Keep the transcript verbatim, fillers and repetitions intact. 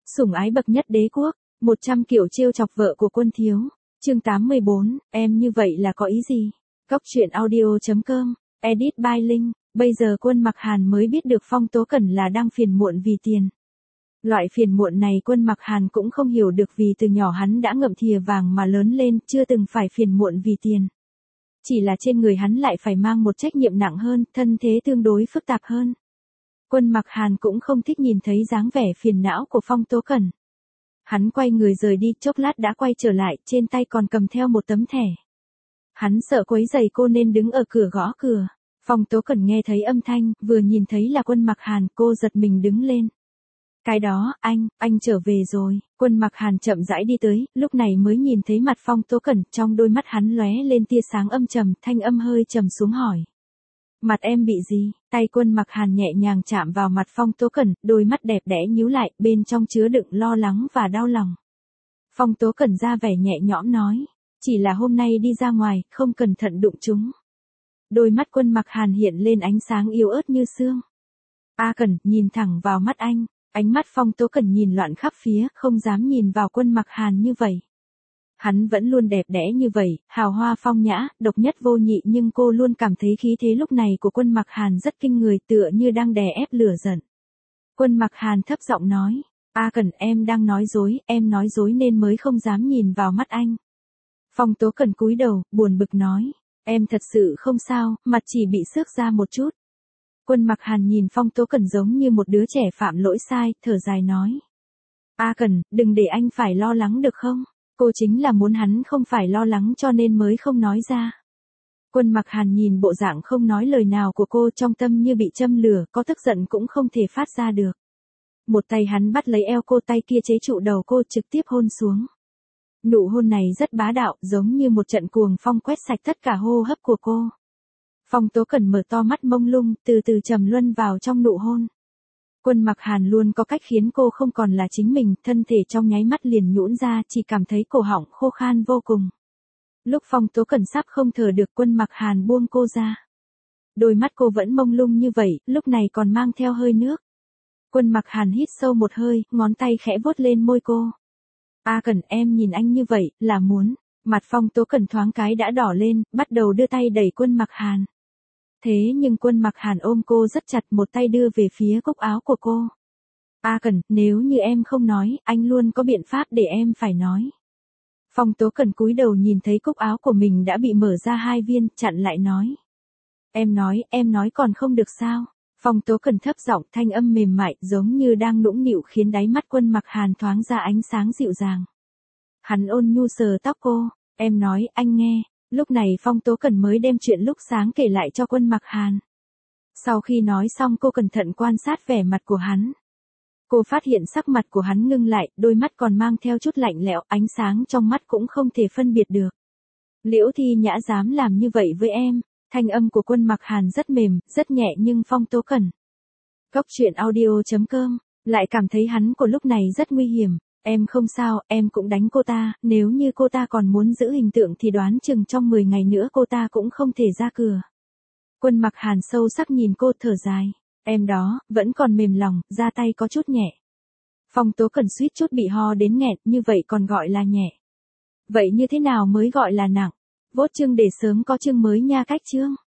Sủng ái bậc nhất đế quốc, một trăm kiểu trêu chọc vợ của Quân Thiếu. Chương tám mươi bốn, em như vậy là có ý gì? Cóc truyện audio chấm com, edit by Linh. Bây giờ Quân Mặc Hàn mới biết được Phong Tố Cẩn là đang phiền muộn vì tiền. Loại phiền muộn này Quân Mặc Hàn cũng không hiểu được vì từ nhỏ hắn đã ngậm thìa vàng mà lớn lên, chưa từng phải phiền muộn vì tiền. Chỉ là trên người hắn lại phải mang một trách nhiệm nặng hơn, thân thế tương đối phức tạp hơn. Quân Mặc Hàn cũng không thích nhìn thấy dáng vẻ phiền não của Phong Tố Cẩn. Hắn quay người rời đi, chốc lát đã quay trở lại, trên tay còn cầm theo một tấm thẻ. Hắn sợ quấy rầy cô nên đứng ở cửa gõ cửa. Phong Tố Cẩn nghe thấy âm thanh, vừa nhìn thấy là Quân Mặc Hàn, cô giật mình đứng lên. Cái đó, anh, anh trở về rồi. Quân Mặc Hàn chậm rãi đi tới, lúc này mới nhìn thấy mặt Phong Tố Cẩn, trong đôi mắt hắn lóe lên tia sáng âm trầm, thanh âm hơi trầm xuống hỏi. Mặt em bị gì? Tay Quân Mặc Hàn nhẹ nhàng chạm vào mặt Phong Tố Cẩn, đôi mắt đẹp đẽ nhíu lại, bên trong chứa đựng lo lắng và đau lòng. Phong Tố Cẩn ra vẻ nhẹ nhõm nói, chỉ là hôm nay đi ra ngoài, không cẩn thận đụng chúng. Đôi mắt Quân Mặc Hàn hiện lên ánh sáng yếu ớt như sương. A Cẩn, nhìn thẳng vào mắt anh. Ánh mắt Phong Tố Cẩn nhìn loạn khắp phía, không dám nhìn vào Quân Mặc Hàn như vậy. Hắn vẫn luôn đẹp đẽ như vậy, hào hoa phong nhã, độc nhất vô nhị, nhưng cô luôn cảm thấy khí thế lúc này của Quân Mặc Hàn rất kinh người, tựa như đang đè ép lửa giận. Quân Mặc Hàn thấp giọng nói, A Cẩn, em đang nói dối, em nói dối nên mới không dám nhìn vào mắt anh. Phong Tố Cẩn cúi đầu, buồn bực nói, em thật sự không sao, mặt chỉ bị xước ra một chút. Quân Mặc Hàn nhìn Phong Tố Cẩn giống như một đứa trẻ phạm lỗi sai, thở dài nói. A Cẩn, đừng để anh phải lo lắng được không? Cô chính là muốn hắn không phải lo lắng cho nên mới không nói ra. Quân Mặc Hàn nhìn bộ dạng không nói lời nào của cô, trong tâm như bị châm lửa, có tức giận cũng không thể phát ra được. Một tay hắn bắt lấy eo cô, tay kia chế trụ đầu cô, trực tiếp hôn xuống. Nụ hôn này rất bá đạo, giống như một trận cuồng phong quét sạch tất cả hô hấp của cô. Phong Tố Cẩn mở to mắt mông lung, từ từ trầm luân vào trong nụ hôn. Quân Mặc Hàn luôn có cách khiến cô không còn là chính mình, thân thể trong nháy mắt liền nhũn ra, chỉ cảm thấy cổ họng khô khan vô cùng. Lúc Phong Tố Cẩn sắp không thở được, Quân Mặc Hàn buông cô ra. Đôi mắt cô vẫn mông lung như vậy, lúc này còn mang theo hơi nước. Quân Mặc Hàn hít sâu một hơi, ngón tay khẽ vuốt lên môi cô. A Cẩn, em nhìn anh như vậy, là muốn. Mặt Phong Tố Cẩn thoáng cái đã đỏ lên, bắt đầu đưa tay đẩy Quân Mặc Hàn. Thế nhưng Quân Mặc Hàn ôm cô rất chặt, một tay đưa về phía cúc áo của cô. A Cẩn, nếu như em không nói, anh luôn có biện pháp để em phải nói. Phong Tố Cẩn cúi đầu nhìn thấy cúc áo của mình đã bị mở ra hai viên, chặn lại nói. Em nói, em nói còn không được sao? Phong Tố Cẩn thấp giọng, thanh âm mềm mại, giống như đang nũng nịu, khiến đáy mắt Quân Mặc Hàn thoáng ra ánh sáng dịu dàng. Hắn ôn nhu sờ tóc cô, em nói, anh nghe. Lúc này Phong Tố Cẩn mới đem chuyện lúc sáng kể lại cho Quân Mặc Hàn. Sau khi nói xong, cô cẩn thận quan sát vẻ mặt của hắn. Cô phát hiện sắc mặt của hắn ngưng lại, đôi mắt còn mang theo chút lạnh lẽo, ánh sáng trong mắt cũng không thể phân biệt được. Liễu Thi Nhã dám làm như vậy với em. Thanh âm của Quân Mặc Hàn rất mềm, rất nhẹ, nhưng Phong Tố Cẩn. Cóc truyện audio chấm com, lại cảm thấy hắn của lúc này rất nguy hiểm. Em không sao, em cũng đánh cô ta, nếu như cô ta còn muốn giữ hình tượng thì đoán chừng trong mười ngày nữa cô ta cũng không thể ra cửa. Quân Mặc Hàn sâu sắc nhìn cô, thở dài. Em đó, vẫn còn mềm lòng, ra tay có chút nhẹ. Phong Tố Cẩn suýt chút bị ho đến nghẹt, như vậy còn gọi là nhẹ. Vậy như thế nào mới gọi là nặng? Vote chương để sớm có chương mới nha, cách chương.